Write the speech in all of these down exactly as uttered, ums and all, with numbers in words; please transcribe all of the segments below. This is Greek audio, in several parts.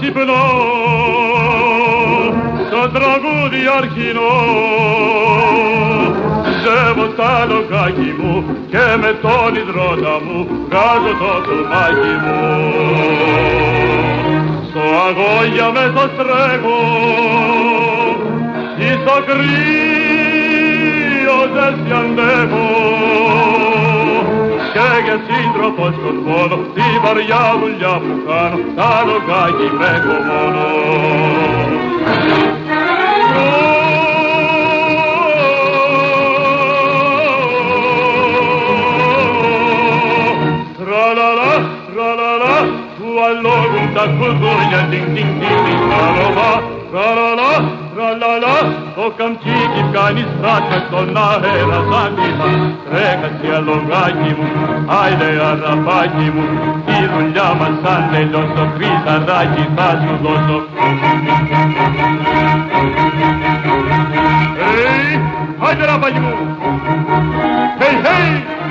ξυπνώ το τραγούδι αρχινό. Ζεύω στα λογάκι μου και με τον υδρότα μου βγάζω το τουρμάκι μου. Στο αγώγια με το τρέχω ή στο κρύο δεν σε αντέχω. Και για σύντροφο στον πόνο τη βαριά δουλειά που κάνω στα λογάκι με έχω μόνο. Tra-la-la, tra-la-la, του αλόγουν τα κουδούνια, τιν τιν τιν τιν, tra-la-la, tra-la-la, tra-la-la, το καμτσίκι κάνει στράκα στον αέρα σαν κύμα. Τρέχασε αλογάκι μου, άιντε αραπάκι μου, η δουλειά μας αν τελειώσω, χρυσαράκι θα σου δώσω. Hey, άιντε ραπάκι μου, hey, hey!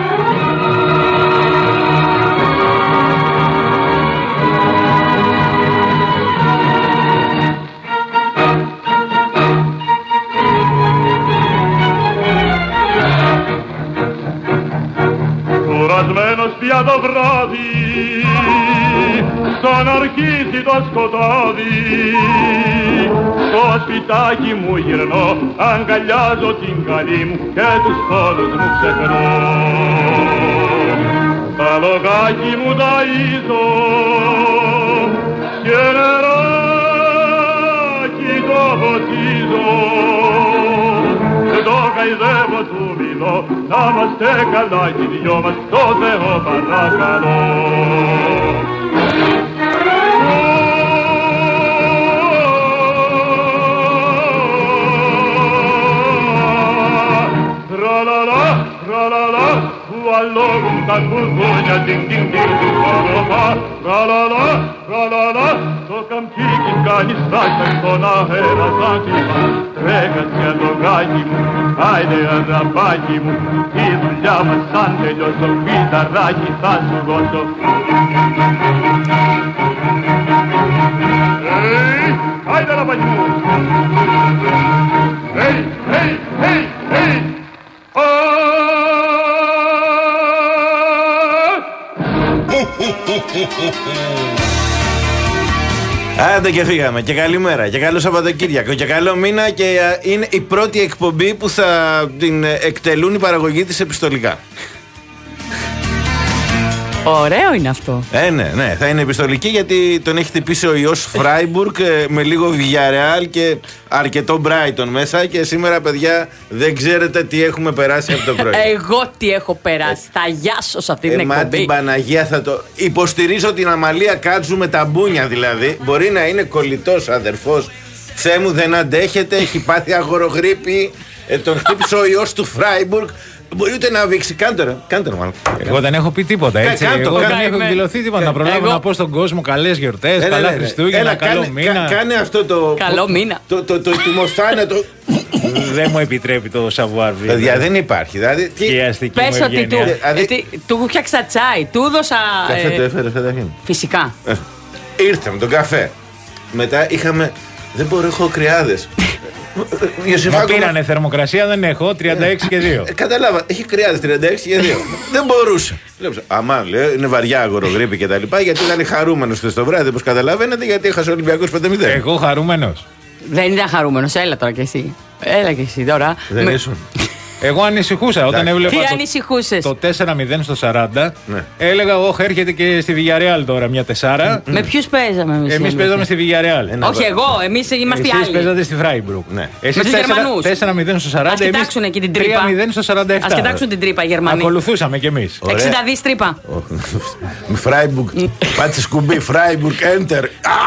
Κουρασμένος πια το βράδυ, σαν αρχίσει το σκοτάδι, στο σπιτάκι μου γυρνώ, αγκαλιάζω την καλή μου και τους πόνους μου ξεχνώ. Τα λογάκι μου ταΐζω και νεράκι το ποτίζω. Το καηδεύω του μιλώ, να είμαστε καλά κι οι δυο μας, το Θεό παρακαλώ. Tra-la-la, tra-la-la, του αλόγουν τα κουδούνια, τιν τιν τιν τιν, tra-la-la, tra-la-la, το καμτσίκι κάνει στάκα στον αέρα σαν κύμα. Τρέχασε αλογάκι μου, άιντε αραπάκι μου, η δουλειά μας σαν τελειώσω, φυταράκι θα σου δώσω. Hey, άιντε αραπάκι μου, hey, hey, hey, hey, Άντε και φύγαμε και καλημέρα και καλό Σαββατοκύριακο και καλό μήνα. Και είναι η πρώτη εκπομπή που θα την εκτελούν οι παραγωγοί της επιστολικά. Ωραίο είναι αυτό. Ε, ναι, ναι, θα είναι επιστολική γιατί τον έχει χτυπήσει ο ιός Φράιμπουργκ με λίγο Villarreal και αρκετό Brighton μέσα. Και σήμερα, παιδιά, δεν ξέρετε τι έχουμε περάσει από το πρωί. Εγώ τι έχω περάσει. Θα γιάσω σε αυτή την ε, εκπομπή. Μα την Παναγία θα το. Υποστηρίζω την Αμαλία Κάτσου με τα μπούνια δηλαδή. Μπορεί να είναι κολλητός αδερφός. Θεέ μου, δεν αντέχεται, έχει πάθει αγορογρίπη. Ε, τον χτύπησε ο ιός του Φράιμπουργκ. Μπορεί ούτε να βήξει. Κάντε ρε, κάντε ρε μάλλον. Εγώ δεν έχω πει τίποτα έτσι. Κάντο, Εγώ κάνε, δεν έχω εκδηλωθεί τίποτα. Να προλάβω να πω στον κόσμο καλές γιορτές, καλά Χριστούγεννα, καλό μήνα. Κάνε αυτό το. Καλό μήνα. Το τιμοθάνατο. Δεν μου επιτρέπει το savoir vivre. Παιδιά, δεν υπάρχει. Δηλαδή. Και η αστική μου Πες ότι του, δηλαδή... του φτιάξα τσάι, του έδωσα. Καφέ ε, το έφερε, καταρχήν. Φυσικά. Ε, ήρθε με τον καφέ. Μετά είχαμε. Δεν μπορώ, έχω κρυάδες. Μα πήρανε θερμοκρασία, δεν έχω, τριάντα έξι και δύο. Ε, καταλάβα, έχει κρυάδες τριάντα έξι και δύο. Δεν μπορούσε. Αμά, λέει, είναι βαριά αγορογρίπη και τα λοιπά. Γιατί ήταν χαρούμενος χθες το βράδυ, όπως καταλαβαίνετε, γιατί έχασε ο Ολυμπιακός πέντε μηδέν. Εγώ χαρούμενος. Δεν ήταν χαρούμενος, έλα τώρα κι εσύ. Έλα κι εσύ τώρα. Δεν Με... ήσουν. Εγώ ανησυχούσα όταν έβλεπα. Τι το, ανησυχούσες? Το τέσσερα μηδέν στο σαράντα. Ναι. Έλεγα, όχι, έρχεται και στη Villarreal τώρα μια τεσσάρα. Με ποιους παίζαμε εμείς? Εμείς παίζαμε στη Villarreal. Ένα Όχι βα... εγώ, εμείς είμαστε Εσείς άλλοι. παίζατε στη Freiburg. Ναι. Εσείς με τους Γερμανούς. τέσσερα μηδέν στο σαράντα. Ας κοιτάξουν εκεί την τρύπα. τρία μηδέν στο σαράντα επτά. Ας κοιτάξουν την τρύπα οι Γερμανοί. Ακολουθούσαμε κι εμείς. εξήντα δις τρύπα. Με Φράιμπουργκ. Πάτσε σκουμπί, Φράιμπουργκ, enter.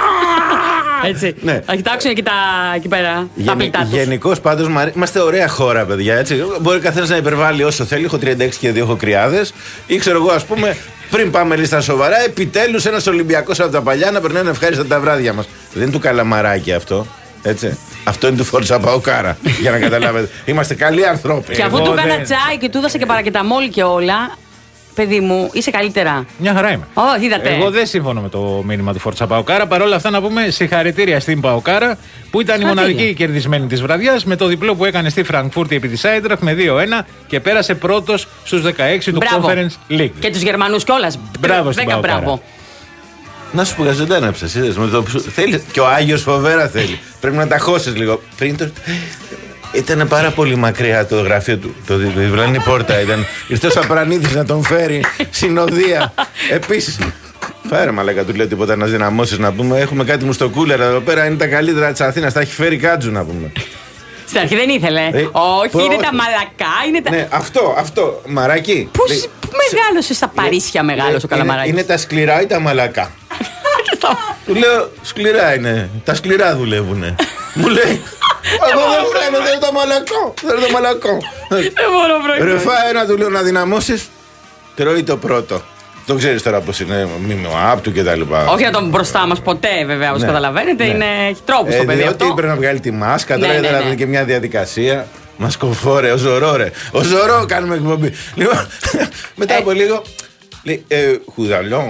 Έτσι. Ναι. Θα κοιτάξουν εκεί, τα, εκεί πέρα τα πλητά τους. Γενικώς πάντως είμαστε ωραία χώρα, παιδιά. Έτσι. Μπορεί καθένας να υπερβάλλει όσο θέλει. Έχω τριάντα έξι και δύο, έχω κρυάδες. Ή ξέρω εγώ, ας πούμε, πριν πάμε λίστα σοβαρά, επιτέλους ένας Ολυμπιακός από τα παλιά να περνάνε ευχάριστα τα βράδια μας. Δεν είναι του Καλαμαράκι αυτό. Έτσι. Αυτό είναι του Φόρτσα Παοκάρα. Για να καταλάβετε. Είμαστε καλοί ανθρώποι. Και αφού Εγώ του έκανα δεν... τσάι και του έδωσα και παρακεταμόλ και όλα. παιδί μου, είσαι καλύτερα? Μια χαρά είμαι. Oh, είδατε. Εγώ δεν συμφωνώ με το μήνυμα του Φόρτσα Παοκάρα. Παρ' όλα αυτά, να πούμε συγχαρητήρια στην Παοκάρα που ήταν η μοναδική κερδισμένη της βραδιάς με το διπλό που έκανε στη Φραγκφούρτη επί της Άιντραχτ με δύο ένα και πέρασε πρώτος στους δεκαέξι του Conference League. Και τους Γερμανούς κιόλας. Μπράβο στην Παοκάρα. Να σου πω, ζωντάνεψες, είδες, με το θέλει. Και ο Άγιος φοβέρα θέλει. Πρέπει να τα χώσεις λίγο. Πριν το... Ήταν πάρα πολύ μακριά το γραφείο του. Το διπλανή πόρτα ήταν. Ήρθε ο Σαπρανίδης να τον φέρει συνοδεία. Επίσης. Φέρε μαλάκα, του λέω τίποτα να δυναμώσεις να πούμε. Έχουμε κάτι μου στο κούλερ εδώ πέρα. Είναι τα καλύτερα της Αθήνας. Τα έχει φέρει κάτζου να πούμε. Στην αρχή δεν ήθελε. Ε, Όχι, προ... είναι τα μαλακά. Είναι τα... Ναι, αυτό, αυτό. Μαράκι. Πώς Λε... μεγάλωσε στα Παρίσια, μεγάλωσε ο Καλαμαράκης. Είναι, είναι τα σκληρά ή τα μαλακά. Του λέω σκληρά είναι. Τα σκληρά δουλεύουνε. Μου λέει. Εγώ δεν θέλω, δεν το μαλακό. Δεν το μαλακό. Δεν μπορώ, πρόεδρε. Ρε φάε να του λέω να δυναμώσεις. Τρώει το πρώτο. Το ξέρεις τώρα πώς είναι μήνυμα άπτου και τα λοιπά. Όχι να τον μπροστά μας ποτέ, βέβαια, όπως καταλαβαίνετε. Είναι τρόπος το παιδί αυτό. Διότι πρέπει να βγάλει τη μάσκα. Τώρα ήταν να δει και μια διαδικασία. Μας κοφόρε, ο Ζωρό ρε. Ο Ζωρό κάνουμε εκπομπή. Λοιπόν, μετά από λίγο. Λέει, ε, χουδαλό.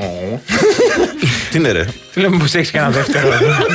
Τι είναι ρε. Τι λέμε πως έχεις και ένα δεύτερο.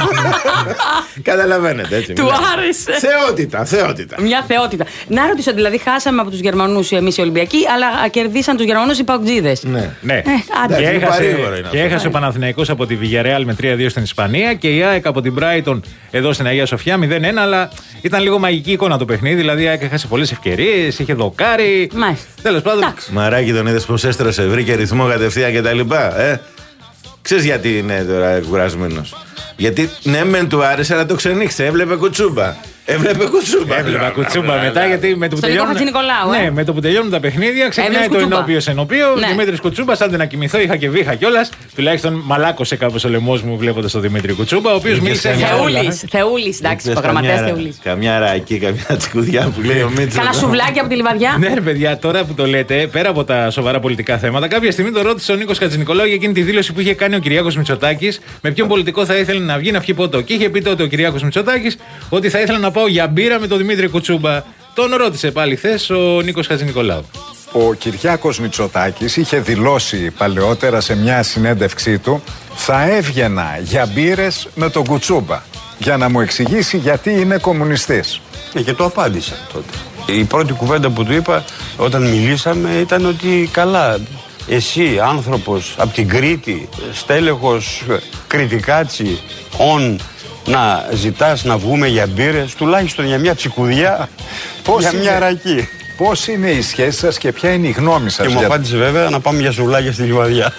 Καταλαβαίνετε έτσι. Του άρεσε. Θεότητα, θεότητα. Μια θεότητα. Να ρωτήσω, δηλαδή χάσαμε από τους Γερμανούς εμείς οι Ολυμπιακοί, αλλά κερδίσαν τους Γερμανούς οι Παουτζίδες. Ναι. ναι. Ε, άντε. Και έχασε, και έχασε ο Παναθηναϊκός από τη Villarreal με τρία δύο στην Ισπανία και η ΑΕΚ από την Brighton εδώ στην Αγία Σοφιά μηδέν ένα, αλλά ήταν λίγο μαγική εικόνα το παιχνίδι. Δηλαδή η ΑΕΚ έχασε πολλές ευκαιρίες, είχε δοκάρει. Τέλος πάντων. Μαράκι τον είδες πως έστρωσε, βρήκε ρυθμό κατευθείαν κτλ. Ε. Ξέρεις γιατί είναι τώρα κουρασμένος. Γιατί ναι, μεν του άρεσε, αλλά το ξενύχτησε. Έβλεπε κουτσούμπα. Έβλεπε κουτσούμπα. Έβλεπε κουτσούμπα μετά, γιατί με το που τελειώνουν. Ναι, με το που τελειώνουν τα παιχνίδια, ξεκινάει το ενώπιο ενώπιο. Δημήτρη Κουτσούμπα, άντε να κοιμηθώ, είχα και βήχα κιόλα. Τουλάχιστον μαλάκωσε κάπως ο λαιμός μου βλέποντας τον Δημήτρη Κουτσούμπα, ο οποίος μίλησε. Θεούλης, Θεούλης, εντάξει, προγραμματέας Θεούλης. Καμιά ρακή, καμιά τσικουδιά που λέει ο Μίτσο. Κάνα σουβλάκι από τη Λιβαδιά. Ναι, ρε παιδιά, τώρα που το λέτε, πέρα από τα σοβαρά πολιτικά θέματα, κάποια στιγμή το ρώτησε ο Νίκος Χατζηνικολάου για εκείνη τη δήλωση που είχε κάνει ο Κυριάκος Μητσοτάκης, με ποιον πολιτικό θα ήθελε να βγει να πιει ποτό. Και είχε πει τότε ο Κυριάκος Μητσοτάκης ότι θα ήθελε να πάω για μπύρα με τον Δημήτρη Κουτσούμπα. Τον ρώτησε πάλι χθες ο Νίκος Χατζηνικολάου. Ο Κυριάκος Μητσοτάκης είχε δηλώσει παλαιότερα σε μια συνέντευξή του θα έβγαινα για μπύρες με τον Κουτσούμπα για να μου εξηγήσει γιατί είναι κομμουνιστής. Ε, και το απάντησα τότε. Η πρώτη κουβέντα που του είπα όταν μιλήσαμε ήταν ότι καλά, εσύ άνθρωπος από την Κρήτη, στέλεχος κριτικάτσι, ον, να ζητάς να βγούμε για μπύρες, τουλάχιστον για μια τσικουδιά, για μια ρακή. Πώς είναι η σχέση σας και ποια είναι η γνώμη σας? Και μου για... απάντησε βέβαια να πάμε για σουβλάκια στη Λιβαδιά.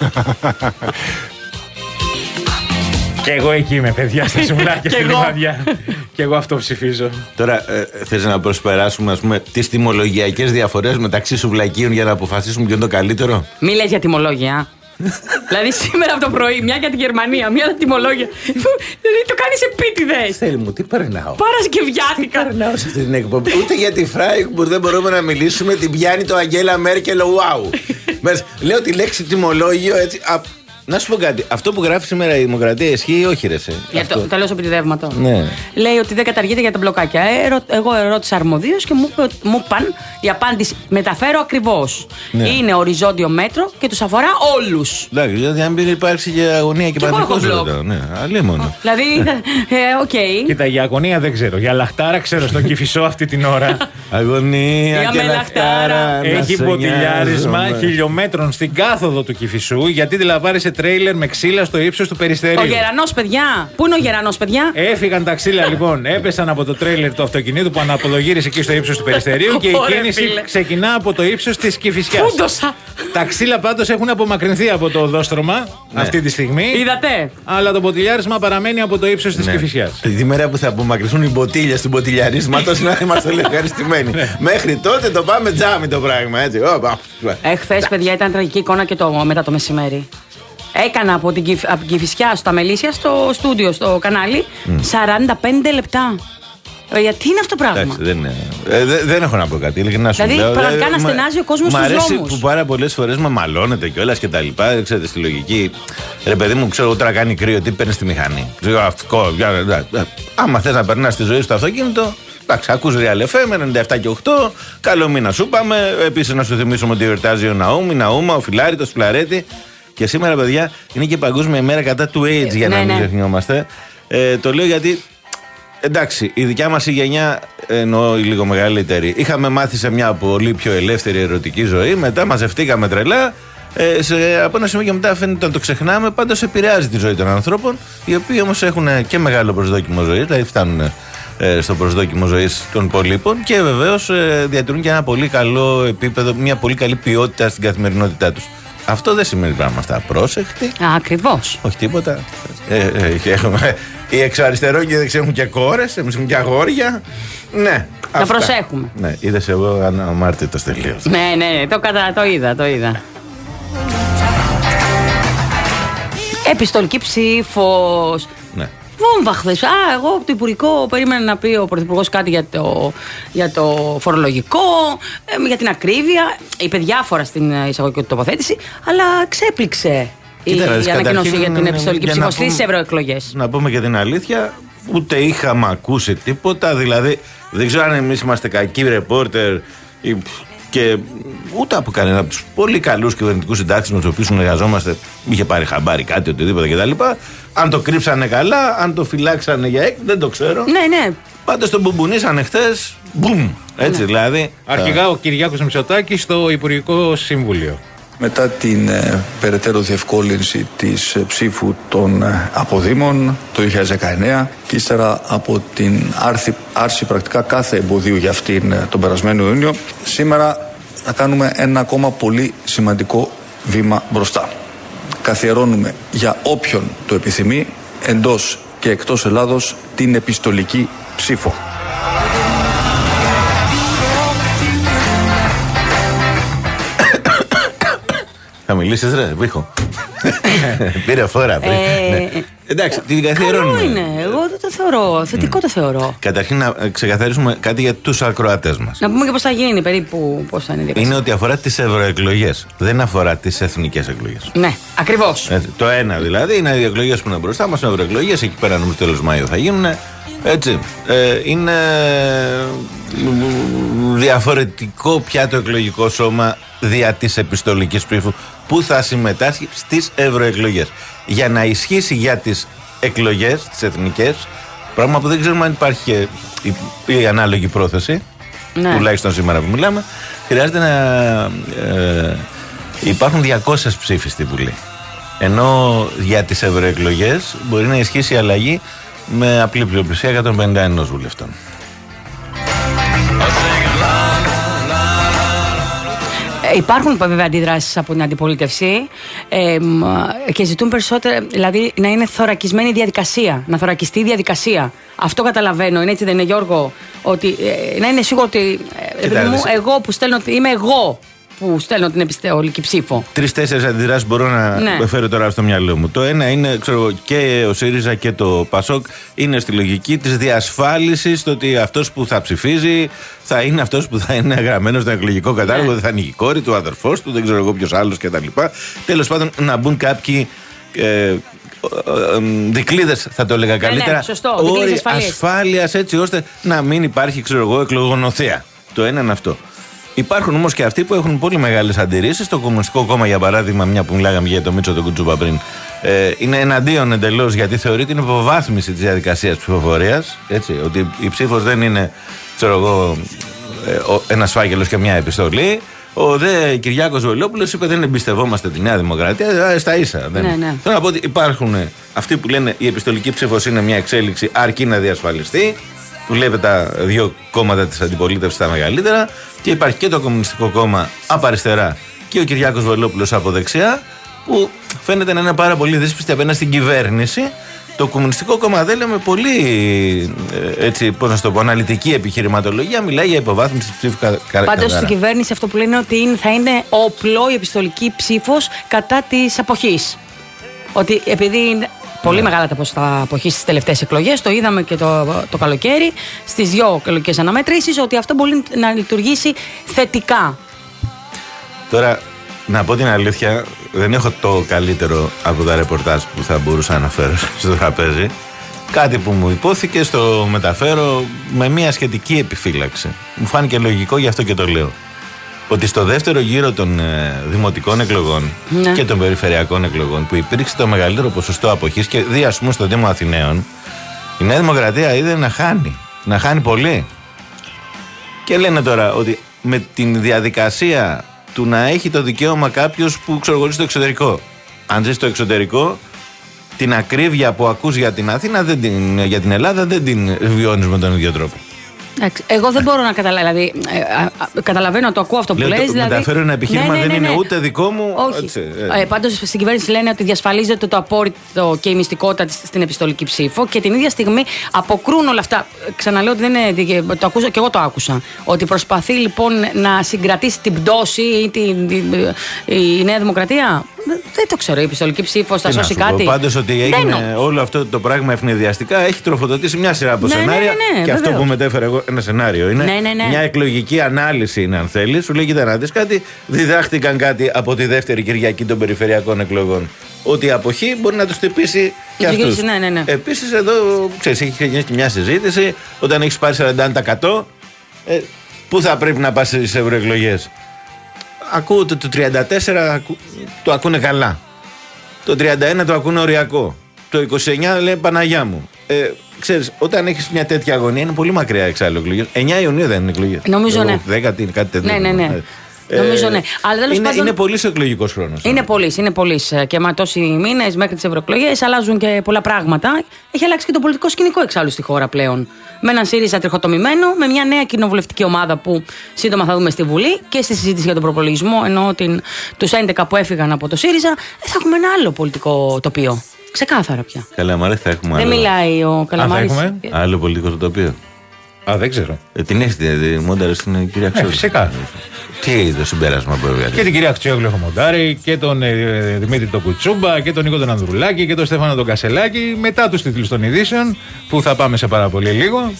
Και εγώ εκεί είμαι, παιδιά, στα σουβλάκια στη Λιβαδιά. Και εγώ αυτό ψηφίζω. Τώρα ε, θες να προσπεράσουμε, ας πούμε, τις τιμολογιακές διαφορές μεταξύ σουβλακίων για να αποφασίσουμε ποιο είναι το καλύτερο? Μη λες για τιμολόγια. Δηλαδή σήμερα από το πρωί, μια για τη Γερμανία, μια για τη τιμολόγια. Δηλαδή το κάνεις επίτηδες. Θέλει μου, τι περνάω. Παρασκευιάτικα. Τι περνάω σε αυτή την εκπομπή. Ούτε για τη Φράιμπουργκ δεν μπορούμε να μιλήσουμε. Την πιάνει το Αγγέλα Μέρκελ, wow. Λέω τη λέξη τιμολόγιο έτσι. Να σου πω κάτι. Αυτό που γράφει σήμερα η Δημοκρατία ισχύει ή όχι, ρε? Για το τέλος επιτιδεύματο. Ναι. Λέει ότι δεν καταργείται για τα μπλοκάκια. Ε, εγώ ερώτησα αρμοδίως και μου, μου παν η απάντηση. Μεταφέρω ακριβώς. Ναι. Είναι οριζόντιο μέτρο και τους αφορά όλους. Εντάξει, δηλαδή αν μην υπάρξει για αγωνία και, και πανικό. Ναι, αλλή μόνο. Δηλαδή, οκ. Okay. Κοίτα, για αγωνία δεν ξέρω. Για λαχτάρα ξέρω στον Κηφισό αυτή την ώρα. Αγωνία και λαχτάρα. Έχει μποτιλιάρισμα χιλιόμετρων στην κάθοδο του Κηφισού γιατί τηλαβάρισε τρέιλερ με ξύλα στο ύψος του περιστερίου. Ο Γερανός, παιδιά. Πού είναι ο Γερανός, παιδιά? Έφυγαν τα ξύλα λοιπόν, έπεσαν από το τρέιλερ του αυτοκινήτου που αναποδογύρισε εκεί στο ύψος του περιστερίου και η κίνηση ξεκινά από το ύψος της Κηφισιάς. Φούντοσα. Τα ξύλα πάντως έχουν απομακρυνθεί από το οδόστρωμα ναι. αυτή τη στιγμή. Είδατε. Αλλά το μποτιλιάρισμα παραμένει από το ύψος της ναι. Κηφισιάς. Τη μέρα που θα απομακρυνθούν οι μποτίλια του μποτιλιαρίσματος να είμαστε όλοι ευχαριστημένοι. Μέχρι τότε το πάμε τζάμι το πράγμα, έτσι. Εχθές, παιδιά, ήταν τραγική εικόνα και το μετά το μεσημέρι. Έκανα από την, από την Κηφισιά στα Μελίσια στο στούντιο, στο κανάλι, mm. σαράντα πέντε λεπτά. Γιατί είναι αυτό το πράγμα? Εντάξει, δεν, ε, δε, δεν έχω να πω κάτι. Ειλικρινά σου δηλαδή, λέω. Δηλαδή, πραγματικά να στενάζει ο κόσμος στους δρόμους. Μ' αρέσει που πάρα πολλές φορές με μαλώνεται κιόλας και τα λοιπά. Ξέρετε, στη λογική. Ρε παιδί μου, ξέρω τώρα κάνει κρύο, τι παίρνει στη μηχανή. Αυτό, άμα θες να περνάς τη ζωή σου στο αυτοκίνητο, Εντάξει, ακούς Real εφ εμ ενενήντα επτά και οκτώ. Καλό μήνα σου είπαμε. Επίσης, να σου θυμίσουμε ότι γιορτάζει ο Ναούμ, η Ναούμα, ο Φιλάρητος, ο Φιλαρέτη. Και σήμερα, παιδιά, είναι και Παγκόσμια ημέρα κατά του AIDS, για να ναι, μην ναι. ξεχνιόμαστε. Ε, το λέω γιατί. Εντάξει, η δικιά μας η γενιά, εννοώ η λίγο μεγαλύτερη, είχαμε μάθει σε μια πολύ πιο ελεύθερη ερωτική ζωή. Μετά μαζευτήκαμε τρελά. Ε, σε, από ένα σημείο και μετά φαίνεται να το ξεχνάμε. Πάντως επηρεάζει τη ζωή των ανθρώπων, οι οποίοι όμως έχουν και μεγάλο προσδόκιμο ζωής, δηλαδή φτάνουν ε, στο προσδόκιμο ζωής των υπολείπων και βεβαίως ε, διατηρούν και ένα πολύ καλό επίπεδο, μια πολύ καλή ποιότητα στην καθημερινότητά τους. Αυτό δεν σημαίνει να είμαστε απρόσεκτοι. Ακριβώς. Όχι τίποτα. Ε, ε, έχουμε, οι εξαριστερών και οι δεξιοί έχουν και κόρες, εμείς έχουμε και αγόρια. Ναι. Να αυτά. προσέχουμε. Ναι, είδες εγώ αναμάρτητος τελείως. Ναι, ναι, το, κατα... το είδα, το είδα. Επιστολική ψήφος. Ναι. Βόμβα χθες. Α, εγώ από το Υπουργικό περίμενα να πει ο Πρωθυπουργός κάτι για το, για το φορολογικό, ε, για την ακρίβεια. Είπε διάφορα στην εισαγωγική του τοποθέτηση, αλλά ξέπληξε η, Κοίτα, η ανακοίνωση για την επιστολική για ψήφο να πούμε- στις ευρωεκλογές. Να πούμε και την αλήθεια, ούτε είχαμε ακούσει τίποτα. Δηλαδή, δεν ξέρω αν εμείς είμαστε κακοί ρεπόρτερ ή- και ούτε από κανένα από τους πολύ καλούς κυβερνητικούς συντάξεις με τους οποίους συνεργαζόμαστε είχε πάρει χαμπάρι κάτι, οτιδήποτε κτλ. Αν το κρύψανε καλά, αν το φυλάξανε για έκ, δεν το ξέρω. Ναι, ναι. Πάντως τον μπουμπουνίσανε χτες, μπουμ. Έτσι Ναι. δηλαδή. Αρχικά ο Κυριάκος Μητσοτάκης στο Υπουργικό Συμβούλιο. Μετά την ε, περαιτέρω διευκόλυνση της ε, ψήφου των ε, αποδήμων το δύο χιλιάδες δεκαεννέα και ύστερα από την άρση, άρση πρακτικά κάθε εμποδίου για αυτήν ε, τον περασμένο Ιούνιο, σήμερα θα κάνουμε ένα ακόμα πολύ σημαντικό βήμα μπροστά. Καθιερώνουμε για όποιον το επιθυμεί εντός και εκτός Ελλάδος την επιστολική ψήφο. Θα μιλήσεις ρε, βήχο. Πήρε φόρα πριν. Ε, Ναι. Εντάξει, την Καλό καθιερώνουμε. είναι. Εγώ δεν το θεωρώ. Θετικό το θεωρώ. Καταρχήν να ε, ξεκαθαρίσουμε κάτι για τους ακροατές μας. Να πούμε και πώς θα γίνει περίπου, πώς θα είναι η διαδικασία. Είναι ότι αφορά τις ευρωεκλογές. Δεν αφορά τις εθνικές εκλογές. Ναι, ακριβώς. Έτσι, το ένα δηλαδή είναι οι εκλογές που είναι μπροστά μας, είναι ευρωεκλογές. Εκεί πέρα νομίζω τέλος Μαΐου θα γίνουν. Έτσι. Ε, είναι διαφορετικό πια το εκλογικό σώμα δια της επιστολικής ψήφου που θα συμμετάσχει στις ευρωεκλογές. Για να ισχύσει για τις εκλογές, τις εθνικές, πράγμα που δεν ξέρουμε αν υπάρχει και η, η ανάλογη πρόθεση, Ναι. τουλάχιστον σήμερα που μιλάμε, χρειάζεται να ε, υπάρχουν διακόσιες ψήφοι στη Βουλή. Ενώ για τις ευρωεκλογές μπορεί να ισχύσει η αλλαγή με απλή πλειοψηφία εκατόν πενήντα ένα βουλευτών. Ε, Υπάρχουν βέβαια αντιδράσεις από την αντιπολίτευση ε, μ, και ζητούν περισσότερο, δηλαδή να είναι θωρακισμένη η διαδικασία, να θωρακιστεί η διαδικασία. Αυτό καταλαβαίνω, είναι έτσι δεν είναι Γιώργο, ότι ε, να είναι σίγουρο ότι ε, Κοίτα, παιδί μου, δες- εγώ που στέλνω, είμαι εγώ που στέλνω την επιστολική ψήφο. Τρεις-τέσσερις αντιδράσεις μπορώ να Ναι. φέρω τώρα στο μυαλό μου. Το ένα είναι, ξέρω εγώ, και ο ΣΥΡΙΖΑ και το ΠΑΣΟΚ είναι στη λογική της διασφάλισης το ότι αυτός που θα ψηφίζει θα είναι αυτός που θα είναι γραμμένος στον εκλογικό κατάλογο, Ναι. δεν θα είναι η κόρη του, ο αδερφός του, δεν ξέρω εγώ ποιος άλλος κτλ. Τέλος πάντων, να μπουν κάποιοι. Ε, ε, ε, δικλείδες θα το έλεγα καλύτερα. ναι, σωστό, δικλείδες όροι ασφαλείας. ασφάλειας έτσι ώστε να μην υπάρχει, ξέρω εγώ, εκλογονοθεία. Το ένα είναι αυτό. Υπάρχουν όμως και αυτοί που έχουν πολύ μεγάλες αντιρρήσεις. Το Κομμουνιστικό Κόμμα, για παράδειγμα, μια που μιλάγαμε για το Μίτσο τον Κουτσούπα πριν, ε, είναι εναντίον εντελώς γιατί θεωρεί την υποβάθμιση της διαδικασίας ψηφοφορίας. Έτσι, ότι η ψήφος δεν είναι, ξέρω εγώ, ε, ο- ένας φάκελος και μια επιστολή. Ο δε Κυριάκος Βελόπουλος είπε δεν εμπιστευόμαστε τη Νέα Δημοκρατία. Ε, στα ίσα. Δεν. Ναι, ναι. Θέλω να πω ότι υπάρχουν αυτοί που λένε η επιστολική ψήφος είναι μια εξέλιξη αρκεί να διασφαλιστεί. Που βλέπετε τα δύο κόμματα της αντιπολίτευσης τα μεγαλύτερα. Και υπάρχει και το Κομμουνιστικό Κόμμα από αριστερά και ο Κυριάκος Βελόπουλος από δεξιά. Που φαίνεται να είναι πάρα πολύ δύσπιστη απέναντι στην κυβέρνηση. Το Κομμουνιστικό Κόμμα δεν λέμε πολύ ε, έτσι, πώς να το πω, αναλυτική επιχειρηματολογία. Μιλάει για υποβάθμιση της ψήφου κα, κα, Πάντως καθαρά. στην κυβέρνηση αυτό που λένε ότι είναι, θα είναι όπλο η επιστολική ψήφος κατά της αποχής. Ότι επειδή είναι πολύ μεγάλα τα ποσοστά αποχής στις τελευταίες εκλογές, το είδαμε και το, το καλοκαίρι, στις δύο εκλογικές αναμετρήσεις, ότι αυτό μπορεί να λειτουργήσει θετικά. Τώρα, να πω την αλήθεια, δεν έχω το καλύτερο από τα ρεπορτάζ που θα μπορούσα να φέρω στο τραπέζι. Κάτι που μου υπόθηκε, στο μεταφέρω με μια σχετική επιφύλαξη. Μου φάνηκε λογικό, γι' αυτό και το λέω. Ότι στο δεύτερο γύρο των ε, δημοτικών εκλογών ναι. και των περιφερειακών εκλογών, που υπήρξε το μεγαλύτερο ποσοστό αποχής, και δει, ας πούμε, στο Δήμο Αθηναίων, η Νέα Δημοκρατία είδε να χάνει. Να χάνει πολύ. Και λένε τώρα ότι με την διαδικασία του να έχει το δικαίωμα κάποιος που ξεργολεί στο εξωτερικό. Αν ζει στο εξωτερικό, την ακρίβεια που ακούς για την Αθήνα, δεν την, για την Ελλάδα, δεν την βιώνεις με τον ίδιο τρόπο. Εγώ δεν μπορώ να καταλάβω. Δηλαδή, ε, καταλαβαίνω, το ακούω αυτό που Λέω, λες. Το δηλαδή, μεταφέρω ένα επιχείρημα, ναι, ναι, ναι, ναι. δεν είναι ούτε δικό μου. Όχι. Έτσι, ε. Ε, Πάντως στην κυβέρνηση λένε ότι διασφαλίζεται το απόρριτο και η μυστικότητα στην επιστολική ψήφο, και την ίδια στιγμή αποκρούν όλα αυτά. Ξαναλέω ότι δεν είναι. Το ακούσα και εγώ το άκουσα. Ότι προσπαθεί λοιπόν να συγκρατήσει την πτώση ή την, την, η Νέα Δημοκρατία. Δεν το ξέρω, η επιστολική ψήφο θα σώσει κάτι. Πάντως ότι έγινε όλο αυτό το πράγμα ευνηδιαστικά έχει τροφοδοτήσει μια σειρά από ναι, σενάρια. Ναι, ναι, ναι, και βεβαίως. Αυτό που μετέφερε εγώ ένα σενάριο είναι ναι, ναι, ναι. μια εκλογική ανάλυση, είναι, αν θέλει. Σου λέει, κοίτα να δεις κάτι, διδάχτηκαν κάτι από τη δεύτερη Κυριακή των περιφερειακών εκλογών. Ότι η αποχή μπορεί να τους τυπήσει και αυτούς. Ναι, ναι, ναι. Επίσης, εδώ ξέρεις, έχει ξεκινήσει και μια συζήτηση. Όταν έχεις πάρει σαράντα τοις εκατό, ε, πού θα πρέπει να πας στις ευρωεκλογές. Ακούω ότι το τριάντα τέσσερα το ακούνε καλά. Το τριάντα ένα το ακούνε οριακό. Το είκοσι εννιά λέει Παναγιά μου. Ε, ξέρεις, όταν έχεις μια τέτοια αγωνία, είναι πολύ μακριά εξάλλου εκλογές. εννιά Ιουνίου δεν είναι εκλογές. Νομίζω ναι. δέκα, κάτι τέτοιο. Ναι, ναι, ναι. Ε, Νομίζω ναι. Αλλά τέλος είναι, πάντων, είναι πολύ εκλογικό χρόνο. Είναι πολύ, είναι πολύ. Και μα τόσοι μήνες μέχρι τις ευρωεκλογές αλλάζουν και πολλά πράγματα. Έχει αλλάξει και το πολιτικό σκηνικό εξάλλου στη χώρα πλέον. Με έναν ΣΥΡΙΖΑ τριχοτομημένο, με μια νέα κοινοβουλευτική ομάδα που σύντομα θα δούμε στη Βουλή και στη συζήτηση για τον προπολογισμό, ενώ τους έντεκα που έφυγαν από το ΣΥΡΙΖΑ, θα έχουμε ένα άλλο πολιτικό τοπίο. Ξεκάθαρα πια. Καλαμάρη θα έχουμε δεν άλλο. Δεν μιλάει ο Καλαμάρης. Α, θα έχουμε άλλο πολιτικό τοπίο. Α, δεν ξέρω. Ε, την έχετε μόνταρε στην κυρία Αξιόγλου. Ε, φυσικά. Τι είναι το συμπέρασμα που έβγαλε. Και την κυρία Αξιόγλου έχω μοντάρει, και τον ε, Δημήτρη τον Κουτσούμπα, και τον Νίκο τον Ανδρουλάκη, και τον Στέφανο τον Κασελάκη, μετά τους τίτλους των ειδήσεων, που θα πάμε σε πάρα πολύ λίγο.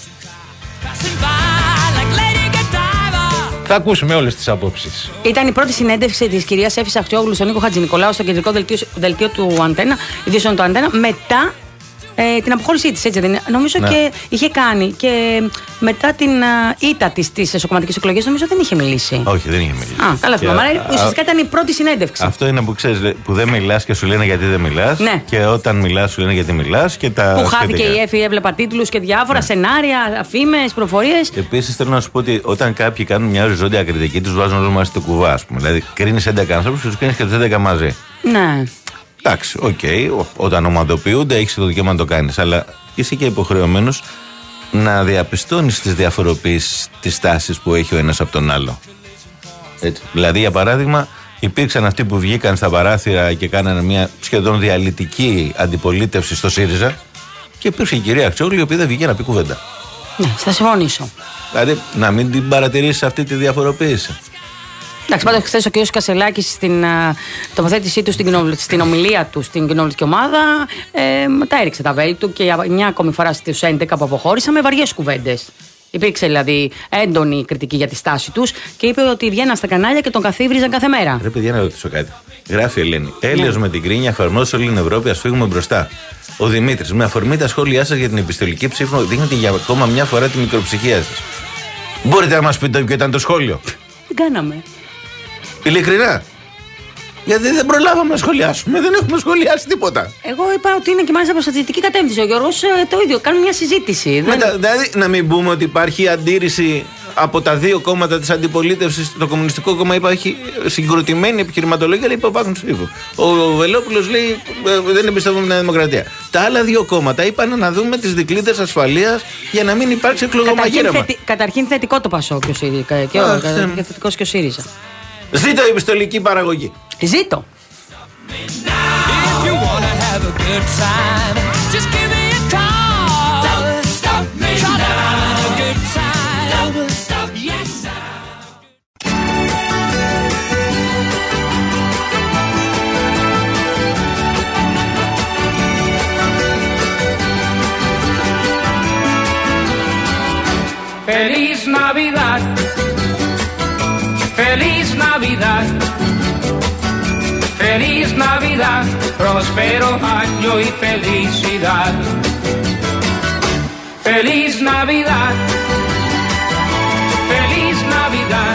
Θα ακούσουμε όλες τις απόψεις. Ήταν η πρώτη συνέντευξη της κυρίας Εύης Αξιόγλου στον Νίκο Χατζηνικολάου στο κεντρικό δελτίο, δελτίο του Αντένα, ειδήσεων του Αντένα, μετά ε, την αποχώρησή της, έτσι δεν είναι. Νομίζω ναι. Και είχε κάνει και μετά την ήττα της στις εσωκομματικές εκλογές, νομίζω δεν είχε μιλήσει. Όχι, δεν είχε μιλήσει. Α, καλά, θυμάμαι. Αλλά ουσιαστικά ήταν η πρώτη συνέντευξη. Αυτό είναι που ξέρεις, που δεν μιλάς και σου λένε γιατί δεν μιλάς. Ναι. Και όταν μιλάς σου λένε γιατί μιλάς. Και τα που χάθηκε η Εύη, έβλεπα τίτλους και διάφορα ναι. σενάρια, αφήμες, προφορίες. Επίσης θέλω να σου πω ότι όταν κάποιοι κάνουν μια οριζόντια κριτική, τους βάζουν όλους μαζί στο κουβά, ας πούμε. Δηλαδή κρίνεις έντεκα ανθρώπους και τους κρίνεις και τους έντεκα μαζί. Ναι. Εντάξει, οκ, okay, όταν ομαδοποιούνται έχεις το δικαίωμα να το κάνεις, αλλά είσαι και υποχρεωμένος να διαπιστώνεις τις διαφοροποιήσεις της τάσης που έχει ο ένας από τον άλλο. Έτσι. Δηλαδή, για παράδειγμα, υπήρξαν αυτοί που βγήκαν στα παράθυρα και κάνανε μια σχεδόν διαλυτική αντιπολίτευση στο ΣΥΡΙΖΑ, και υπήρχε η κυρία Αξιόγλου, η οποία δεν βγήκε να πει κουβέντα. Ναι, θα συμφωνήσω. Δηλαδή, να μην την παρατηρήσεις αυτή τη διαφοροποίηση. Εντάξει, πάντως χθες ο κ. Κασελάκης στην uh, τοποθέτησή του, στην, στην ομιλία του στην κοινοβουλευτική ομάδα, ε, τα έριξε τα βέλη του και για μια ακόμη φορά στους έντεκα που αποχώρησαν με βαριές κουβέντες. Υπήρξε δηλαδή έντονη κριτική για τη στάση τους και είπε ότι βγαίναν στα κανάλια και τον καθίβριζαν κάθε μέρα. Ρε παιδιά, να ρωτήσω κάτι. Γράφει η Ελένη. Έλεος με την κρίνια, εφαρμόζει όλη την Ευρώπη, ας φύγουμε μπροστά. Ο Δημήτρης, με αφορμή τα σχόλιά σας για την επιστολική ψήφο, δείχνετε για ακόμα μια φορά τη μικροψυχία σας. Μπορείτε να μας πείτε ποιο ήταν το σχόλιο? Τι κάναμε? Ειλικρινά. Γιατί δεν προλάβαμε να σχολιάσουμε, δεν έχουμε σχολιάσει τίποτα. Εγώ είπα ότι είναι και μάλιστα προς θετική κατεύθυνση. Ο Γιώργος ε, το ίδιο, κάνουμε μια συζήτηση. Μετα, δεν... Δηλαδή, να μην πούμε ότι υπάρχει αντίρρηση από τα δύο κόμματα της αντιπολίτευσης. Το Κομμουνιστικό Κόμμα υπάρχει συγκροτημένη επιχειρηματολογία, αλλά υποβάθμιση ψήφου. Ο Βελόπουλος λέει ε, δεν εμπιστεύομαι την Δημοκρατία. Τα άλλα δύο κόμματα είπαν να δούμε τις δικλείδες ασφαλείας για να μην υπάρξει εκλογομαγείρεμα. Καταρχήν, θετι... Καταρχήν θετικό το Πασόκ και ο ΣΥΡΙΖΑ. Και, ο... και θετικός και ο ΣΥΡΙΖΑ. Ζήτω η επιστολική παραγωγή. Ζήτω. Feliz Navidad, Feliz Navidad, Feliz Navidad, próspero año y felicidad. Feliz Navidad. Feliz Navidad.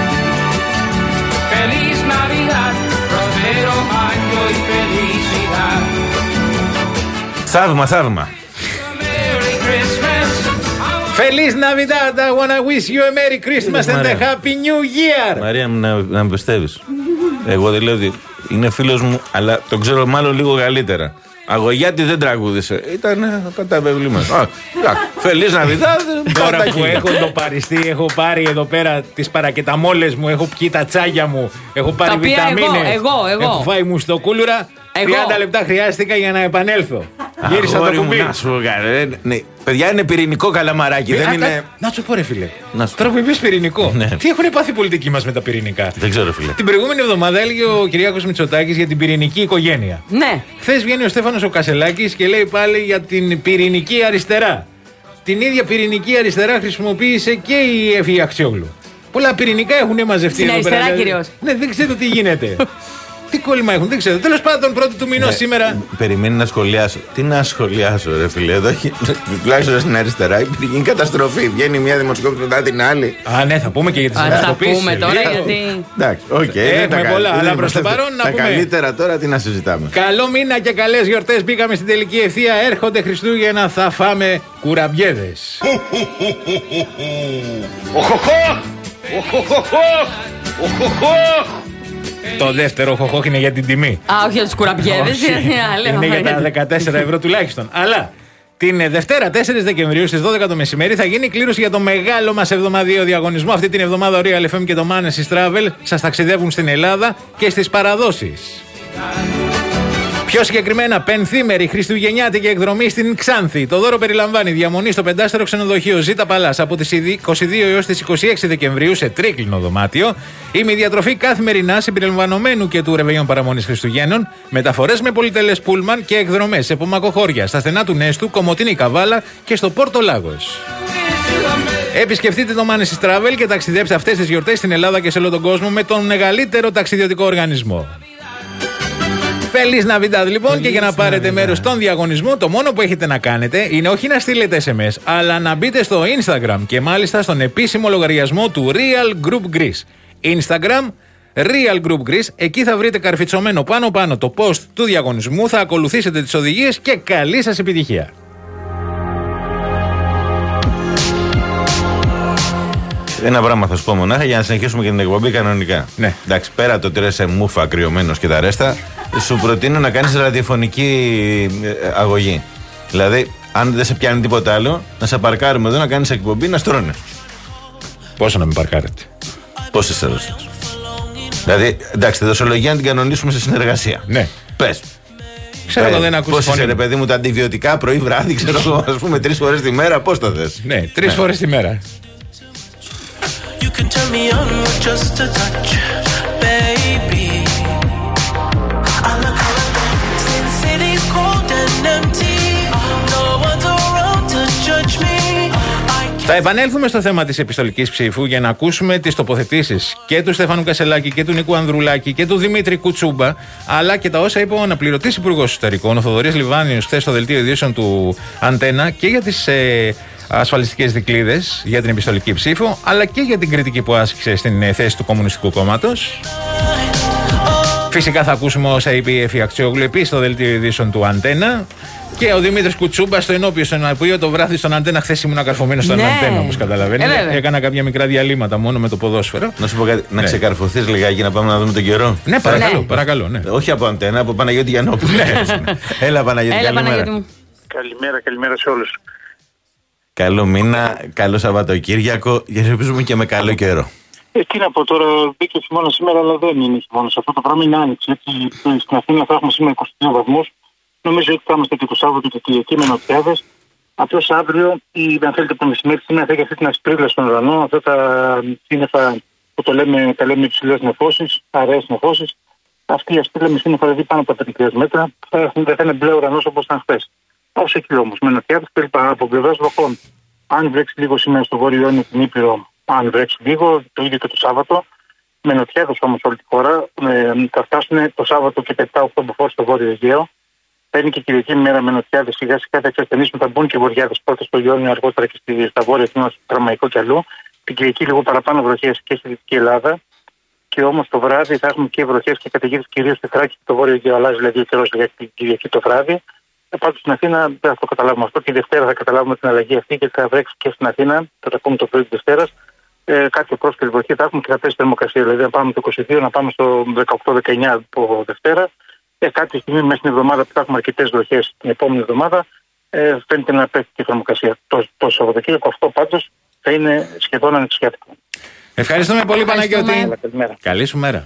Feliz Navidad. Prospero año y felicidad. Θαύμα, θαύμα. Merry Christmas. Feliz Navidad, I wanna wish you a Merry Christmas and a Happy New Year. Μαρία μου, να, να με πιστεύεις. Εγώ δεν λέω ότι είναι φίλος μου, αλλά τον ξέρω μάλλον λίγο καλύτερα. Αγωγιάτη δεν τραγούδισε. Ήταν κατά βεβλήμα. Φελής Ναβιδάδ. Τώρα που έχω το παριστεί, έχω πάρει εδώ πέρα τις παρακεταμόλες μου, έχω πιει τα τσάγια μου, έχω πάρει βιταμίνες. Εγώ, εγώ, εγώ. Έχω φάει μουστοκούλουρα. τριάντα λεπτά χρειάστηκα για να επανέλθω. Γύρισα το κουμπί. Να σου ε, ναι. Παιδιά, είναι πυρηνικό καλαμαράκι. Δεν είναι... Να σου πω, ρε φίλε. Τώρα που είπες πυρηνικό, ναι. Τι έχουν πάθει οι πολιτικοί μας με τα πυρηνικά. Δεν ξέρω, φίλε. Την προηγούμενη εβδομάδα έλεγε ο Κυριάκος Μητσοτάκης για την πυρηνική οικογένεια. Ναι. Χθες βγαίνει ο Στέφανος ο Κασελάκης και λέει πάλι για την πυρηνική αριστερά. Την ίδια πυρηνική αριστερά χρησιμοποίησε και η Εφη Αξιόγλου. Πολλά πυρηνικά έχουν μαζευτεί εδώ πέρα. Στην αριστερά κυρίως. Ναι, δεν ξέρω τι γίνεται. Τι κόλλημα έχουν, δεν ξέρω. Τέλος πάντων, πρώτη του μηνός ναι, σήμερα. Περιμένει να σχολιάσω. Τι να σχολιάσω, ρε φίλε. Εδώ τουλάχιστον στην αριστερά υπήρχε καταστροφή. Βγαίνει μια δημοσκόπηση μετά την άλλη. Α, ναι, θα πούμε και για τις δημοσκοπήσεις. Θα πούμε τώρα γιατί. Εντάξει, οκ. Έχουμε πολλά, αλλά προς το παρόν να πούμε. Τα καλύτερα τώρα τι να συζητάμε. Καλό μήνα και καλές γιορτές. Μπήκαμε στην τελική ευθεία. Έρχονται Χριστούγεννα, θα φάμε κουραμπιέδες. Το δεύτερο χοχόχ είναι για την τιμή. Α, όχι για τους κουραμπιέδες. Είναι για τα δεκατέσσερα ευρώ τουλάχιστον. Αλλά την Δευτέρα τέσσερις Δεκεμβρίου στις δώδεκα το μεσημέρι θα γίνει κλήρωση για το μεγάλο μας εβδομαδιαίο διαγωνισμό. Αυτή την εβδομάδα ο Real εφ εμ και το Manesis Travel σας ταξιδεύουν στην Ελλάδα και στις παραδόσεις. Πιο συγκεκριμένα, πενθήμερη χριστουγεννιάτικη εκδρομή στην Ξάνθη. Το δώρο περιλαμβάνει διαμονή στο πεντάστερο ξενοδοχείο Ζήτα Παλάς από τις είκοσι δύο έως τις είκοσι έξι Δεκεμβρίου σε τρίκλινο δωμάτιο. Ημιδιατροφή καθημερινά συμπεριλαμβανομένου και του ρεβεγιόν παραμονής Χριστουγέννων. Μεταφορές με πολυτελές πούλμαν και εκδρομές σε Πομακοχώρια, στα στενά του Νέστου, Κομοτίνη Καβάλα και στο Πόρτο Λάγος. Επισκεφτείτε το Manesis Travel και ταξιδέψτε αυτές τις γιορτές στην Ελλάδα και σε όλο τον κόσμο με τον μεγαλύτερο ταξιδιωτικό οργανισμό. Feliz Navidad λοιπόν. Feliz και για να πάρετε μέρος στον διαγωνισμό, το μόνο που έχετε να κάνετε είναι όχι να στείλετε ες εμ ες, αλλά να μπείτε στο Instagram και μάλιστα στον επίσημο λογαριασμό του Real Group Greece. Instagram Real Group Greece. Εκεί θα βρείτε καρφιτσωμένο πάνω πάνω το post του διαγωνισμού, θα ακολουθήσετε τις οδηγίες και καλή σας επιτυχία. Ένα πράγμα θα σου πω μονάχα για να συνεχίσουμε και την εκπομπή κανονικά. Ναι. Εντάξει, πέρα το ότι είσαι μούφα κρυωμένος και τα ρέστα, σου προτείνω να κάνεις ραδιοφωνική αγωγή. Δηλαδή, αν δεν σε πιάνει τίποτα άλλο, να σε παρκάρουμε εδώ, να κάνεις εκπομπή, να στρώνε. Πόσο να με παρκάρετε? Πόσες αρρώστιες? Δηλαδή, εντάξει, τη δοσολογία να την κανονίσουμε σε συνεργασία. Ναι. Πες. Ξέρω εγώ δεν ακούσεις πώς είσαι ρε παιδί μου τα αντιβιωτικά πρωί βράδυ, ξέρω εγώ, ας πούμε τρεις φορές τη μέρα, πώς τα θες? Ναι, τρεις ναι. φορές τη μέρα. You can turn me on with just a touch, baby. I look around, since city's cold and empty, no one's around to judge me. Θα επανέλθουμε στο θέμα της επιστολικής ψήφου για να ακούσουμε τις τοποθετήσεις και του Στέφανου Κασελάκη και του Νίκου Ανδρουλάκη και του Δημήτρη Κουτσούμπα, αλλά και τα όσα είπε ο αναπληρωτής υπουργός εσωτερικών, ο Θοδωρής Λιβάνιος, χθες στο δελτίο ειδήσεων του Αντένα και για τις ε, ασφαλιστικές δικλείδες, για την επιστολική ψήφο, αλλά και για την κριτική που άσκησε στην θέση του Κομμουνιστικού Κόμματος. Φυσικά θα ακούσουμε όσα είπε η Εφη Αξιόγλου επίσης στο δελτίο ειδήσεων του Αντένα. Και ο Δημήτρης Κουτσούμπα στο ενώπιο, στο ενώπιο το βράδυ στον Αντένα. Χθες ήμουν καρφωμένος στον ναι. Αντένα, όπως καταλαβαίνετε. Ε, Έκανα κάποια μικρά διαλύματα μόνο με το ποδόσφαιρο. Να σου πω κάτι, ναι. να ξεκαρφωθείς λιγάκι να πάμε να δούμε τον καιρό. Ναι, παρακαλώ. Ναι. παρακαλώ ναι. Όχι από Αντένα, από Παναγιώτη Γιαννόπουλο. Έλα, Παναγιώτη, Έλα, καλημέρα. Παναγιώτη. Καλημέρα, καλημέρα σε όλους. Καλό μήνα, καλό Σαββατοκύριακο, για να ελπίζουμε και με καλό καιρό. Ε, τι να πω τώρα, μπήκε χειμώνα σήμερα, αλλά δεν είναι χειμώνας. Αυτό το πράγμα είναι άνοιξη. Στην Αθήνα θα έχουμε σήμερα είκοσι δύο βαθμούς. Νομίζω ότι θα είμαστε και το Σάββατο και Κυριακή με νοτιάδες. Απλώς αύριο, ή αν θέλετε το μεσημέρι, σήμερα θα έχει αυτή την ασπρίλα στον ουρανό, αυτά τα σύννεφα που το λέμε, τα λέμε υψηλές νεφώσεις, αραιές νεφώσεις. Αυτή η ασπρίλα με σύννεφα δηλαδή πάνω από τα πέντε χιλιάδες μέτρα, θα, δεν θα είναι μπλε ουρανός όπως ήταν χθες. Όσο εκεί όμως, με νοτιάδες περίπου από πλευράς βροχών. Αν βρέξει λίγο σήμερα στο Βόρειο Ιόνιο την Ήπειρο, αν βρέξει λίγο, το ίδιο και το Σάββατο. Με νοτιάδες όμως όλη τη χώρα, ε, θα φτάσουν το Σάββατο και πετά οκτώ μποφόρ στο Βόρειο Αιγαίο. παίρνει και Κυριακή μέρα με νοτιάδες, σιγά σιγά θα εξασθενήσουν, θα μπουν και βοριάδες πρώτα στο Ιόνιο, αργότερα και στη, στα βόρεια Εθνών, στο Ρωμαϊκό κι αλλού. Την Κυριακή λίγο παραπάνω βροχές και στη Δυτική Ελλάδα. Και όμως το βράδυ θα έχουμε και βροχές και καταιγίδες κυρίως στη Θράκη και το βόρειο Αιγαίο. Αλλάζει δηλαδή ο καιρός για την Κυριακή το βράδυ. Πάντως στην Αθήνα δεν θα το καταλάβουμε αυτό. Τη Δευτέρα θα καταλάβουμε την αλλαγή αυτή και θα βρέξει και στην Αθήνα. Θα τα πούμε το πρωί της Δευτέρας. Ε, κάποια πρόσκαιρη βροχή θα έχουμε και θα πέσει θερμοκρασία. Δηλαδή να πάμε το είκοσι δύο, να πάμε στο δεκαοκτώ δεκαεννιά από Δευτέρα. Ε, κάποια στιγμή μέσα στην εβδομάδα που θα έχουμε αρκετές βροχές την επόμενη εβδομάδα, ε, φαίνεται να πέφτει και η θερμοκρασία. Το, το Σαββατοκύριακο αυτό πάντως θα είναι σχεδόν ανεξιάτικο. Ευχαριστούμε πολύ, Παναγιώτη. Καλή σου μέρα.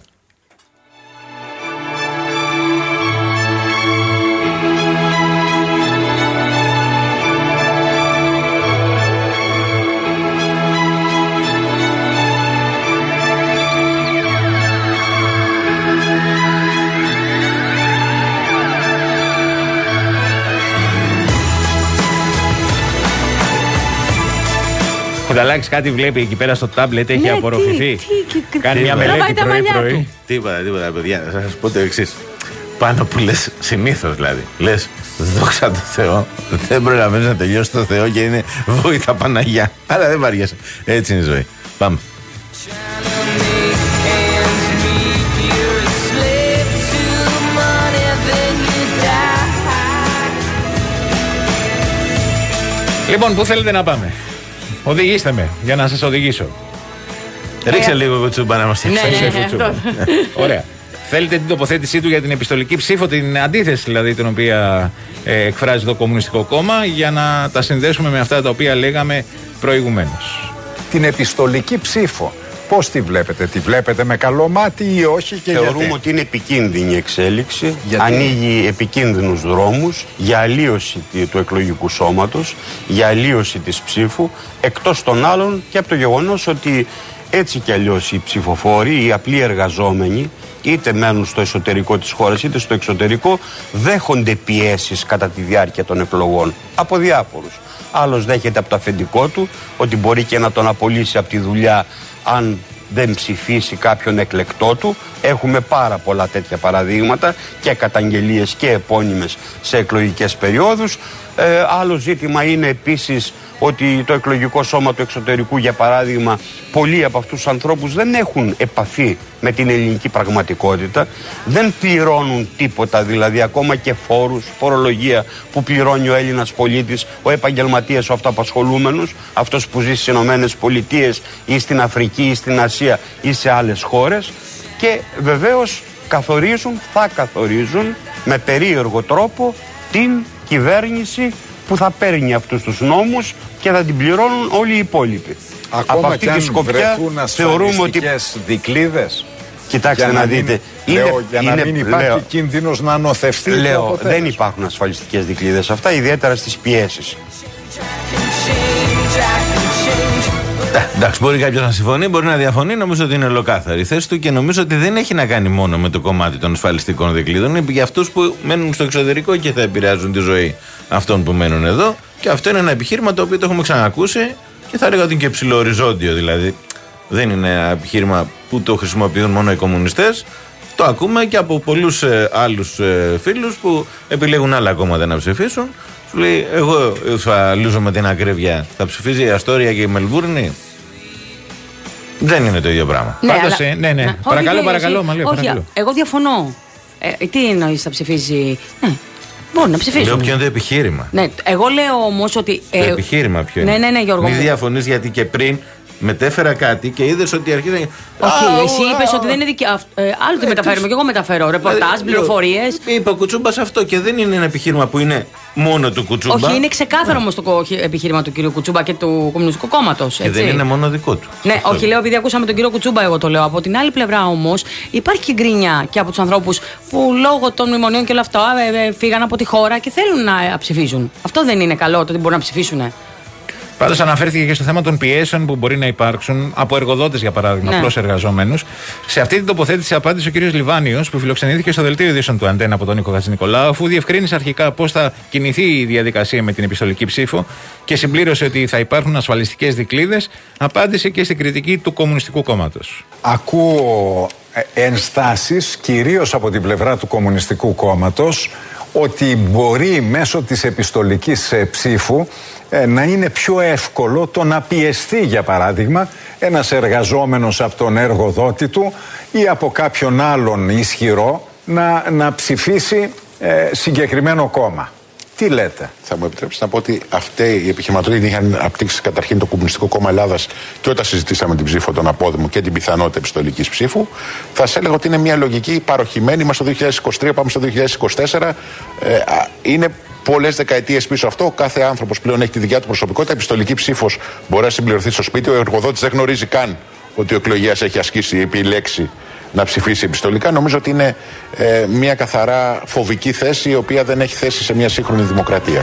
Κουδαλάκης κάτι βλέπει εκεί πέρα στο τάμπλετ, έχει ναι, απορροφηθεί. Τι, τι, Κάνει τι, μια μελέτη πρωί-πρωί. Τίποτα, τίποτα, παιδιά. Θα σας πω το εξής. Πάνω που λες συνήθως δηλαδή. Λες δόξα τω Θεώ. Δεν προλαβαίνεις να τελειώσει το Θεό και είναι βόητα Παναγιά. Αλλά δεν βαριέσαι. Έτσι είναι η ζωή. Πάμε. Λοιπόν, πού θέλετε να πάμε? Οδηγήστε με, για να σας οδηγήσω. Ρίξε ε, λίγο κουτσούμπα να μας ναι, ναι, ναι, Ωραία. Θέλετε την τοποθέτησή του για την επιστολική ψήφο, την αντίθεση δηλαδή την οποία ε, εκφράζει το Κομμουνιστικό Κόμμα, για να τα συνδέσουμε με αυτά τα οποία λέγαμε προηγουμένως. Την επιστολική ψήφο. Πώς τη βλέπετε, τη βλέπετε με καλό μάτι ή όχι και Θεωρούμε γιατί? ότι είναι επικίνδυνη εξέλιξη, γιατί? Ανοίγει επικίνδυνους δρόμους για αλλίωση του εκλογικού σώματος, για αλλίωση της ψήφου, εκτός των άλλων και από το γεγονός ότι έτσι κι αλλιώς οι ψηφοφόροι, οι απλοί εργαζόμενοι, είτε μένουν στο εσωτερικό της χώρας είτε στο εξωτερικό, δέχονται πιέσεις κατά τη διάρκεια των εκλογών από διάφορους. Άλλος δέχεται από το αφεντικό του ότι μπορεί και να τον απολύσει από τη δουλειά αν δεν ψηφίσει κάποιον εκλεκτό του. Έχουμε πάρα πολλά τέτοια παραδείγματα και καταγγελίες και επώνυμες σε εκλογικές περιόδους. Ε, άλλο ζήτημα είναι επίσης ότι το εκλογικό σώμα του εξωτερικού, για παράδειγμα, πολλοί από αυτούς τους ανθρώπους δεν έχουν επαφή με την ελληνική πραγματικότητα, δεν πληρώνουν τίποτα, δηλαδή ακόμα και φόρους, φορολογία που πληρώνει ο Έλληνας πολίτης, ο επαγγελματίας, ο αυτοαπασχολούμενος, αυτός που ζει στις Ηνωμένες Πολιτείες ή στην Αφρική ή στην Ασία ή σε άλλες χώρες, και βεβαίως καθορίζουν, θα καθορίζουν με περίεργο τρόπο την κυβέρνηση που θα παίρνει αυτούς τους νόμους και θα την πληρώνουν όλοι οι υπόλοιποι. Ακόμα από αυτή και αν τη σκοπιά θεωρούμε ότι δικλείδες. Κοιτάξτε να, να δείτε. Είναι, λέω, για είναι, να μην υπάρχει λέω, κίνδυνος να ανωθευτεί. Λέω, δεν υπάρχουν ασφαλιστικές δικλείδες αυτά, ιδιαίτερα στις πιέσεις. Εντάξει, μπορεί κάποιος να συμφωνεί, μπορεί να διαφωνεί. Νομίζω ότι είναι ολοκάθαρη η θέση του και νομίζω ότι δεν έχει να κάνει μόνο με το κομμάτι των ασφαλιστικών δικλείδων. Είναι για αυτούς που μένουν στο εξωτερικό και θα επηρεάζουν τη ζωή αυτών που μένουν εδώ. Και αυτό είναι ένα επιχείρημα το οποίο το έχουμε ξανακούσει και θα έλεγα ότι είναι και ψιλοοριζόντιο. Δηλαδή, δεν είναι ένα επιχείρημα που το χρησιμοποιούν μόνο οι κομμουνιστές. Το ακούμε και από πολλούς ε, άλλους ε, φίλους που επιλέγουν άλλα κόμματα να ψηφίσουν. Σου λέει, εγώ θα λούζω με την ακρίβεια. Θα ψηφίζει η Αστόρια και η Μελβούρνη. Δεν είναι το ίδιο πράγμα. Ναι, Πάντως, αλλά... ε, ναι, ναι. Να, παρακαλώ, όχι, παρακαλώ, όχι, μαλλί, όχι, παρακαλώ. Εγώ διαφωνώ. Ε, τι εννοείς θα ψηφίζει? Ναι, μπορεί να ψηφίσει. Λέω ποιο είναι το επιχείρημα. Ναι, εγώ λέω όμως ότι. Το ε, επιχείρημα ποιο είναι? Ναι, ναι, ναι, Γιώργο. Μην διαφωνείς, γιατί και πριν μετέφερα κάτι και είδες ότι αρχίζει. Όχι, α, εσύ είπες ότι δεν είναι δικιά. Ε, άλλο τι μεταφέρουμε, και εγώ μεταφέρω. Ρεπορτάζ, πληροφορίες. Είπε ο Κουτσούμπας αυτό και δεν είναι ένα επιχείρημα που είναι μόνο του Κουτσούμπα. Όχι, είναι ξεκάθαρο όμως το επιχείρημα του κυρίου Κουτσούμπα και του Κομμουνιστικού Κόμματος. Και δεν είναι μόνο δικό του. Ναι, αυτό όχι, λέω επειδή ακούσαμε τον κύριο Κουτσούμπα, εγώ το λέω. Από την άλλη πλευρά όμως υπάρχει και γκρινιά και από τους ανθρώπους που λόγω των μνημονίων και όλα αυτά ε, ε, φύγαν από τη χώρα και θέλουν να ψηφίζουν. Αυτό δεν είναι καλό, το ότι μπορούν να ψηφίσουν. Πάντως αναφέρθηκε και στο θέμα των πιέσεων που μπορεί να υπάρξουν από εργοδότες, για παράδειγμα, ναι. απλώς εργαζόμενους. Σε αυτή την τοποθέτηση απάντησε ο κύριος Λιβάνιος, που φιλοξενήθηκε στο δελτίο ειδήσεων του Αντένα από τον Νίκο Χατζηνικολάου, αφού διευκρίνησε αρχικά πώς θα κινηθεί η διαδικασία με την επιστολική ψήφο και συμπλήρωσε ότι θα υπάρχουν ασφαλιστικές δικλείδες. Απάντησε και στην κριτική του Κομμουνιστικού Κόμματος. Ακούω ενστάσεις, κυρίως από την πλευρά του Κομμουνιστικού Κόμματος, ότι μπορεί μέσω της επιστολικής ψήφου να είναι πιο εύκολο το να πιεστεί, για παράδειγμα, ένας εργαζόμενος από τον εργοδότη του ή από κάποιον άλλον ισχυρό να, να ψηφίσει ε, συγκεκριμένο κόμμα. Τι λέτε? Θα μου επιτρέψετε να πω ότι αυτοί οι επιχειρηματίε είχαν απτύξει καταρχήν το Κομμουνιστικό Κόμμα Ελλάδας και όταν συζητήσαμε την ψήφο των απόδημων και την πιθανότητα επιστολικής ψήφου. Θα σα έλεγα ότι είναι μια λογική παροχημένη. Είμαστε το δύο χιλιάδες είκοσι τρία, πάμε στο δύο χιλιάδες είκοσι τέσσερα. Ε, είναι πολλές δεκαετίες πίσω αυτό. Κάθε άνθρωπος πλέον έχει τη δικιά του προσωπικότητα. Επιστολική ψήφος μπορεί να συμπληρωθεί στο σπίτι. Ο εργοδότης δεν γνωρίζει καν ότι ο εκλογέας έχει ασκήσει, επιλέξει να ψηφίσει επιστολικά. Νομίζω ότι είναι ε, μια καθαρά φοβική θέση, η οποία δεν έχει θέση σε μια σύγχρονη δημοκρατία.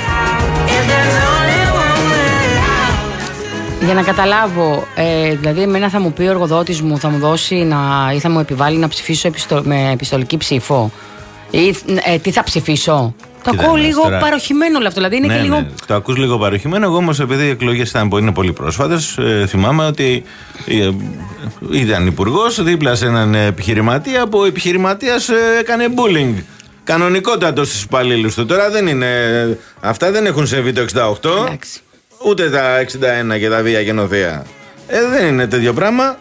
Για να καταλάβω, ε, δηλαδή εμένα θα μου πει ο εργοδότης μου, θα μου δώσει να, ή θα μου επιβάλλει να ψηφίσω επιστο, με επιστολική ψήφο ή ε, τι θα ψηφίσω? Το Κοίτα, ακούω ναι, λίγο τώρα... παροχημένο όλο αυτό. Δηλαδή είναι ναι, και λίγο. Ναι, το ακούς λίγο παροχημένο. Εγώ όμως, επειδή οι εκλογές ήταν, είναι πολύ πρόσφατες, ε, θυμάμαι ότι ε, ήταν υπουργός δίπλα σε έναν επιχειρηματία που ο επιχειρηματίας ε, έκανε bullying. Κανονικότατο στους υπαλλήλους του. Τώρα δεν είναι. Αυτά δεν έχουν συμβεί το εξήντα οκτώ. Εντάξει. Ούτε τα εξήντα ένα και τα βία γενοθεία. Ε, δεν είναι τέτοιο πράγμα.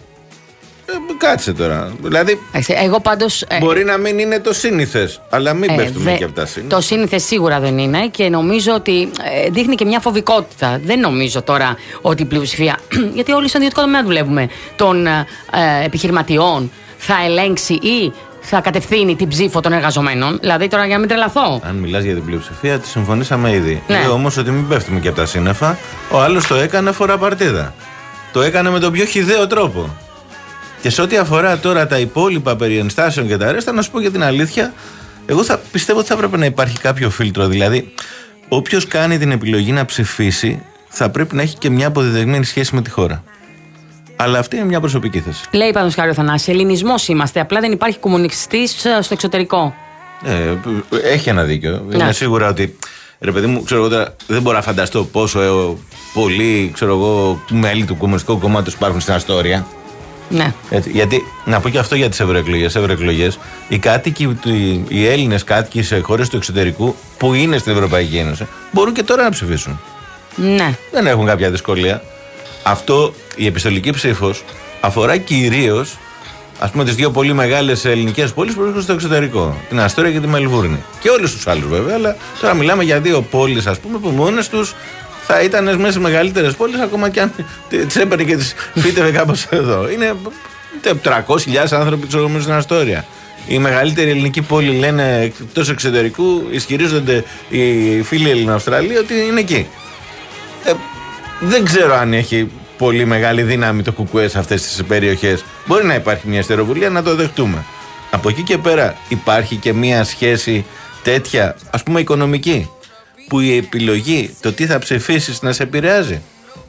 Ε, κάτσε τώρα. Δηλαδή. Εγώ πάντως, μπορεί ε, να μην είναι το σύνηθες, αλλά μην ε, πέφτουμε δε, και από τα σύνηθες. Το σύνηθες σίγουρα δεν είναι και νομίζω ότι ε, δείχνει και μια φοβικότητα. Δεν νομίζω τώρα ότι η πλειοψηφία. Γιατί όλοι στον ιδιωτικό τομέα δουλεύουμε. Των ε, επιχειρηματιών θα ελέγξει ή θα κατευθύνει την ψήφο των εργαζομένων. Δηλαδή τώρα για να μην τρελαθώ. Αν μιλάς για την πλειοψηφία, τη συμφωνήσαμε ήδη. Ναι. Λέω όμως ότι μην πέφτουμε και από τα σύννεφα. Ο άλλος το έκανε φορά παρτίδα. Το έκανε με τον πιο χυδαίο τρόπο. Και σε ό,τι αφορά τώρα τα υπόλοιπα περί ενστάσεων και τα αρέστα, να σου πω για την αλήθεια, εγώ θα πιστεύω ότι θα έπρεπε να υπάρχει κάποιο φίλτρο. Δηλαδή, όποιος κάνει την επιλογή να ψηφίσει, θα πρέπει να έχει και μια αποδεδειγμένη σχέση με τη χώρα. Αλλά αυτή είναι μια προσωπική θέση. Λέει πάνω χάρη ο Θανάση, ελληνισμός είμαστε. Απλά δεν υπάρχει κομμουνιστής στο εξωτερικό. Ε, έχει ένα δίκιο. Ναι. Είναι σίγουρα ότι. Ρε παιδί μου, ξέρω εγώ τώρα, δεν μπορώ να φανταστώ πόσο ε, πολλοί ξέρω εγώ, μέλη του Κομμουνιστικού Κόμματος υπάρχουν στην Αστόρια. Ναι. Έτσι, γιατί, να πω και αυτό για τις ευρωεκλογές. ευρωεκλογές οι κάτοικοι, οι, οι Έλληνες κάτοικοι σε χώρες του εξωτερικού που είναι στην Ευρωπαϊκή Ένωση μπορούν και τώρα να ψηφίσουν. Ναι. Δεν έχουν κάποια δυσκολία. Αυτό, η επιστολική ψήφος αφορά κυρίως, ας πούμε, τις δύο πολύ μεγάλες ελληνικές πόλεις που βρίσκονται στο εξωτερικό. Την Αστόρια και τη Μελβούρνη. Και όλους τους άλλους βέβαια, αλλά τώρα μιλάμε για δύο πόλεις, ας πούμε, που μόνες τους θα ήταν μέσα στις μεγαλύτερες πόλεις, ακόμα και αν τις έπαιρνε και τις φύτευε κάπως εδώ. Είναι τριακόσιες χιλιάδες άνθρωποι ξέρω στην Αστόρια. Η μεγαλύτερη ελληνική πόλη, λένε, εκτός εξωτερικού, ισχυρίζονται οι φίλοι Ελληνοαυστραλοί ότι είναι εκεί. Ε, δεν ξέρω αν έχει πολύ μεγάλη δύναμη το κουκουέ σε αυτές τις περιοχές. Μπορεί να υπάρχει μια ιστεροβουλία, να το δεχτούμε. Από εκεί και πέρα υπάρχει και μια σχέση τέτοια, ας πούμε οικονομική, που η επιλογή, το τι θα ψηφίσεις, να σε επηρεάζει.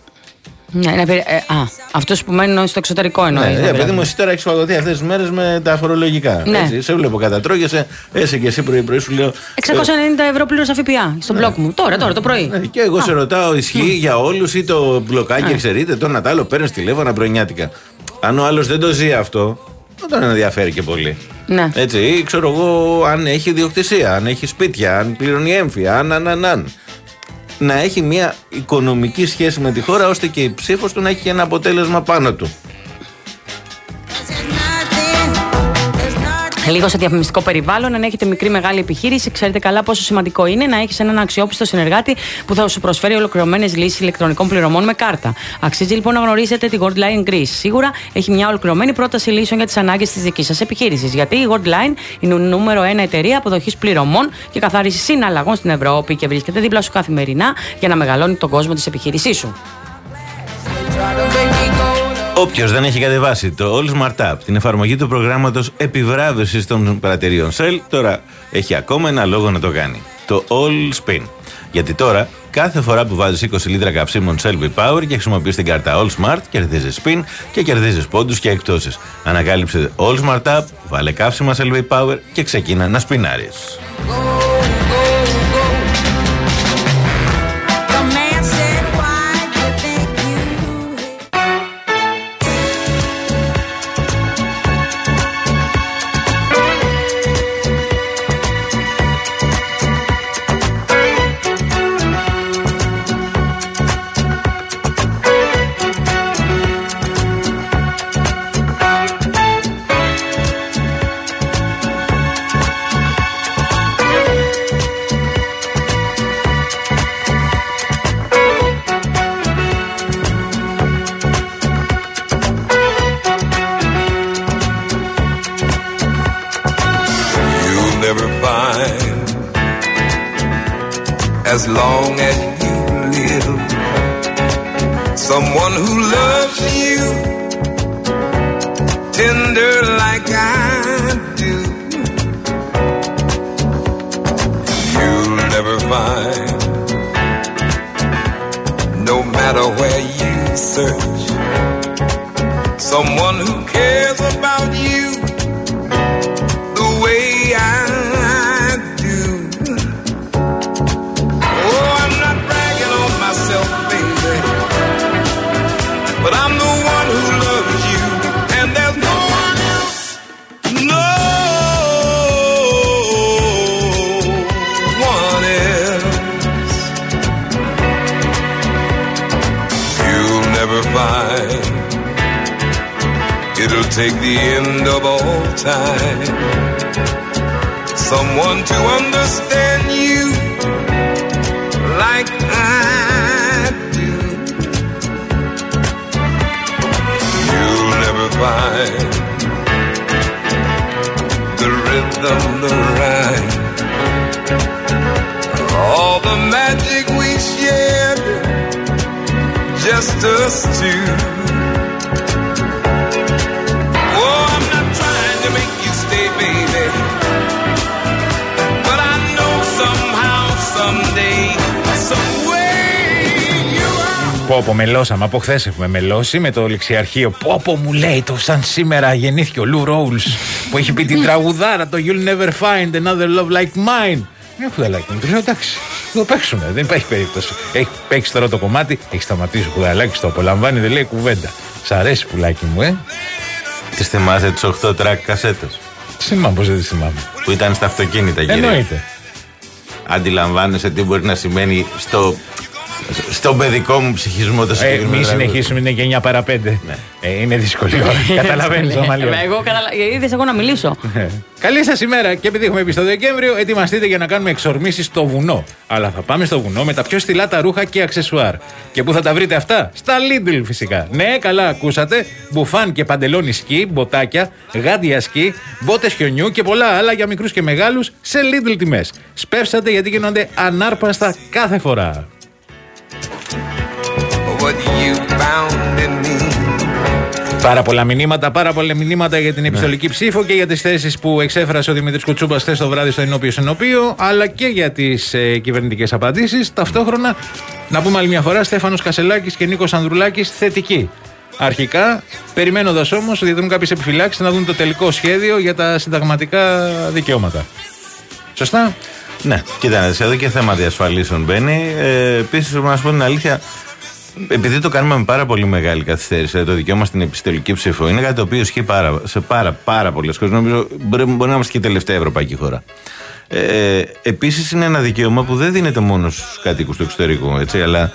Ναι, ναι, ε, α, αυτός που μένουν στο εξωτερικό εννοεί. Ναι, παιδί μου, εσύ τώρα έχεις φαγωθεί αυτές τις μέρες με τα φορολογικά. Ναι. Έτσι, σε βλέπω κατατρώγεσαι, εσύ και εσύ πρωί-πρωί σου λέω. εξακόσια ενενήντα ευρώ πλήρωσα ΦΠΑ στον ναι. μπλοκ μου. Τώρα, τώρα το πρωί. Ναι, και εγώ α. σε ρωτάω, ισχύει ναι. για όλους ή το μπλοκάκι, ξέρετε, το ένα τ' άλλο παίρνεις τηλέφωνα πρωινιάτικα. Αν ο άλλος δεν το ζει αυτό, δεν τον ενδιαφέρει και πολύ. Ναι. Έτσι, ή ξέρω εγώ, αν έχει ιδιοκτησία, αν έχει σπίτια, αν πληρώνει έμφυα, αν, αν, αν, αν. Να έχει μια οικονομική σχέση με τη χώρα, ώστε και η ψήφος του να έχει ένα αποτέλεσμα πάνω του. Λίγο σε διαφημιστικό περιβάλλον, αν έχετε μικρή μεγάλη επιχείρηση, ξέρετε καλά πόσο σημαντικό είναι να έχεις έναν αξιόπιστο συνεργάτη που θα σου προσφέρει ολοκληρωμένες λύσεις ηλεκτρονικών πληρωμών με κάρτα. Αξίζει λοιπόν να γνωρίζετε τη Goldline Greece. Σίγουρα έχει μια ολοκληρωμένη πρόταση λύσεων για τις ανάγκες της δικής σας επιχείρησης. Γιατί η Goldline είναι η νούμερο ένα εταιρεία αποδοχής πληρωμών και καθάρισης συναλλαγών στην Ευρώπη και βρίσκεται δίπλα σου καθημερινά για να μεγαλώνει τον κόσμο της επιχείρησής σου. Όποιος δεν έχει κατεβάσει το All Smart App, την εφαρμογή του προγράμματος επιβράβευσης των πρατηρίων Shell, τώρα έχει ακόμα ένα λόγο να το κάνει. Το All Spin. Γιατί τώρα, κάθε φορά που βάζεις είκοσι λίτρα καυσίμων Shell V-Power και χρησιμοποιείς την κάρτα All Smart, κερδίζεις spin και κερδίζεις πόντους και εκπτώσεις. Ανακάλυψε All Smart App, βάλε καύσιμα Shell V-Power και ξεκίνα να σπινάρεις. as long as you live. Someone who loves you tender like I do. You'll never find, no matter where you search, someone who cares about you the way I do. Oh, I'm not bragging on myself, baby, but I'm the one who loves you, and there's no one else, no one else. You'll never find, it'll take the end of all time, someone to understand you like I do. You'll never find the rhythm, the rhyme, all the magic we shared, just us two. Oh, I'm not trying to make you stay, baby, but I know somehow, someday, some way you are. Πω πω μελώσαμε, από χθες έχουμε μελώσει με το ληξιαρχείο. Πω πω μου λέει το σαν σήμερα γεννήθηκε ο Λου Ρόουλς που έχει πει την τραγουδάρα το You'll never find another love like mine. Ναι, κουδαλάκι μου, του λέω εντάξει, το παίξουμε, δεν υπάρχει περίπτωση. Έχει παίξει τώρα το κομμάτι, έχει σταματήσει ο κουδαλάκι, το απολαμβάνει, δεν λέει κουβέντα. Σ' αρέσει πουλάκι μου, ε. Τις θυμάσαι τις οκτώ τρακ κασέτες? Τι θυμάμαι, πώς δεν τις θυμάμαι. Που ήταν στα αυτοκίνητα, κύριε. Εννοείται. Αντιλαμβάνεσαι τι μπορεί να σημαίνει στο, στον παιδικό μου ψυχισμό το συγκεκριμένο. Ε, μην συνεχίσουμε, είναι και εννιά παρά πέντε. Ναι. Ε, είναι δύσκολη ώρα. Καταλαβαίνεις, Ομαλία. Εγώ καταλαβαίνω. Είδες εγώ να μιλήσω. Καλή σας ημέρα. Και επειδή έχουμε πει στο Δεκέμβριο, ετοιμαστείτε για να κάνουμε εξορμήσεις στο βουνό. Αλλά θα πάμε στο βουνό με τα πιο στυλά τα ρούχα και αξεσουάρ. Και πού θα τα βρείτε αυτά? Στα Lidl φυσικά. Ναι, καλά ακούσατε. Μπουφάν και παντελόνι σκι, μποτάκια, γάντια σκι, μπότες χιονιού και πολλά άλλα για μικρούς και μεγάλους σε Lidl τιμές. Σπεύσατε γιατί γίνονται ανάρπαστα κάθε φορά. What you found in me. Πάρα πολλά μηνύματα, πάρα πολλά μηνύματα για την επιστολική ψήφο και για τις θέσεις που εξέφρασε ο Δημήτρης Κουτσούμπας χθες το βράδυ στο Ενώπιο Συνοπείο, αλλά και για τις ε, κυβερνητικές απαντήσεις. Ταυτόχρονα, να πούμε άλλη μια φορά, Στέφανος Κασελάκης και Νίκος Ανδρουλάκης θετικοί. Αρχικά, περιμένοντας όμως, διατηρούν κάποιες επιφυλάξεις να δουν το τελικό σχέδιο για τα συνταγματικά δικαιώματα. Σωστά? Ναι, κοίτα, εδώ και θέμα διασφαλίσεων μπαίνει. Ε, Επίσης, να σου πω την αλήθεια, επειδή το κάνουμε με πάρα πολύ μεγάλη καθυστέρηση, το δικαίωμα στην επιστολική ψήφο είναι κάτι το οποίο ισχύει πάρα, σε πάρα, πάρα πολλές χώρες. Νομίζω μπορεί, μπορεί να είμαστε και η τελευταία ευρωπαϊκή χώρα. Ε, Επίσης, είναι ένα δικαίωμα που δεν δίνεται μόνο στους κατοίκους του εξωτερικού, έτσι, αλλά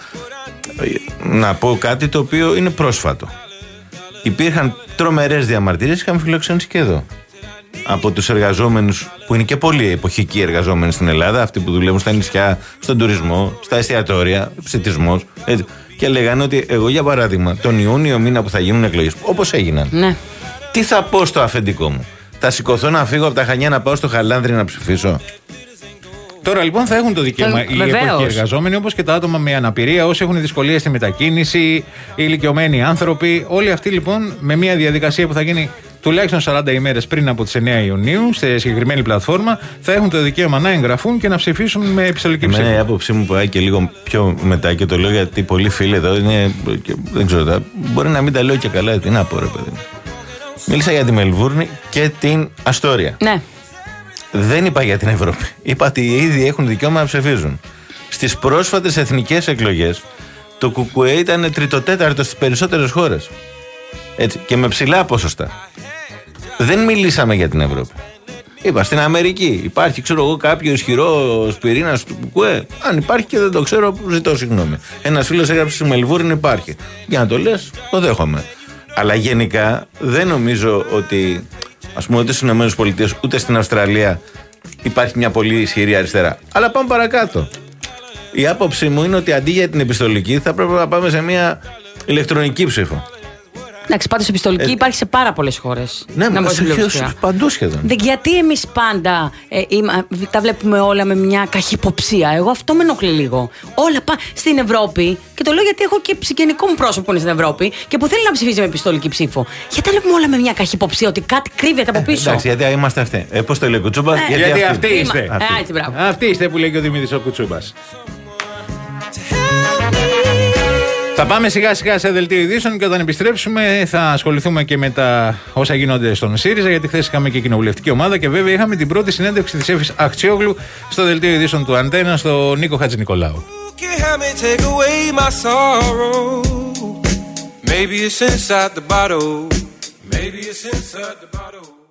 να πω κάτι το οποίο είναι πρόσφατο. Υπήρχαν τρομερές διαμαρτυρίες, είχαμε φιλοξενήσει και εδώ. Από τους εργαζόμενους, που είναι και πολύ εποχικοί εργαζόμενοι στην Ελλάδα, αυτοί που δουλεύουν στα νησιά, στον τουρισμό, στα εστιατόρια, ψητισμός, έτσι. Και λέγανε ότι εγώ, για παράδειγμα, τον Ιούνιο μήνα που θα γίνουν εκλογές, όπως έγιναν, ναι. Τι θα πω στο αφεντικό μου? Θα σηκωθώ να φύγω από τα Χανιά να πάω στο Χαλάνδρι να ψηφίσω? Τώρα λοιπόν θα έχουν το δικαίωμα οι εποχικοί εργαζόμενοι, όπως και τα άτομα με αναπηρία, όσοι έχουν δυσκολίες στη μετακίνηση, οι ηλικιωμένοι άνθρωποι. Όλοι αυτοί λοιπόν με μια διαδικασία που θα γίνει τουλάχιστον σαράντα ημέρες πριν από τις εννέα Ιουνίου, στη συγκεκριμένη πλατφόρμα, θα έχουν το δικαίωμα να εγγραφούν και να ψηφίσουν με επιστολική ψήφο. Ναι, η άποψή μου πάει και λίγο πιο μετά και το λέω γιατί πολλοί φίλοι εδώ είναι. Δεν ξέρω, μπορεί να μην τα λέω και καλά. Τι να πω, ρε παιδί. Μίλησα για τη Μελβούρνη και την Αστόρια. Ναι. Δεν είπα για την Ευρώπη. Είπα ότι ήδη έχουν δικαίωμα να ψηφίζουν. Στις πρόσφατες εθνικές εκλογές, το ΚΚΕ ήταν τριτοτέταρτο στις περισσότερες χώρες. Έτσι, και με ψηλά ποσοστά. Δεν μιλήσαμε για την Ευρώπη. Είπα στην Αμερική. Υπάρχει, ξέρω εγώ, κάποιο ισχυρό πυρήνας του ΚΚΕ. Αν υπάρχει και δεν το ξέρω, ζητώ συγγνώμη. Ένας φίλος έγραψε στη Μελβούρνη, υπάρχει. Για να το λες, το δέχομαι. Αλλά γενικά δεν νομίζω ότι, ας πούμε, ούτε στις ΗΠΑ ούτε στην Αυστραλία υπάρχει μια πολύ ισχυρή αριστερά. Αλλά πάμε παρακάτω. Η άποψή μου είναι ότι αντί για την επιστολική θα πρέπει να πάμε σε μια ηλεκτρονική ψήφο. Εντάξει, πάντως επιστολική Ε, υπάρχει σε πάρα πολλές χώρες. Ναι, να μα πω σε- πλειοψηφία. παντού σχεδόν. Δεν, γιατί εμείς πάντα ε, είμα- τα βλέπουμε όλα με μια καχυποψία. Εγώ αυτό με ενοχλεί λίγο. Όλα πά στην Ευρώπη, και το λέω γιατί έχω και συγγενικό μου πρόσωπο που είναι στην Ευρώπη και που θέλει να ψηφίζει με επιστολική ψήφο. Γιατί τα βλέπουμε όλα με μια καχυποψία, ότι κάτι κρύβεται από πίσω. Εντάξει, γιατί είμαστε αυτοί. Ε, πώς το λέει ο Κουτσούμπας, Ε, Γιατί αυτοί Είμα- είστε. Ε, έτσι, μπράβο. Αυτοί είστε που λέει και ο Δημήτρης ο Κουτσούμπας. Θα πάμε σιγά σιγά σε δελτίο ειδήσεων και όταν επιστρέψουμε θα ασχοληθούμε και με τα όσα γίνονται στον ΣΥΡΙΖΑ, γιατί χθες είχαμε και κοινοβουλευτική ομάδα και βέβαια είχαμε την πρώτη συνέντευξη της Εύης Αχτσιόγλου στο δελτίο ειδήσεων του Αντένα, στο Νίκο Χατζηνικολάου. Can't help me take away my sorrow. Maybe it's inside the bottle. Maybe it's inside the bottle.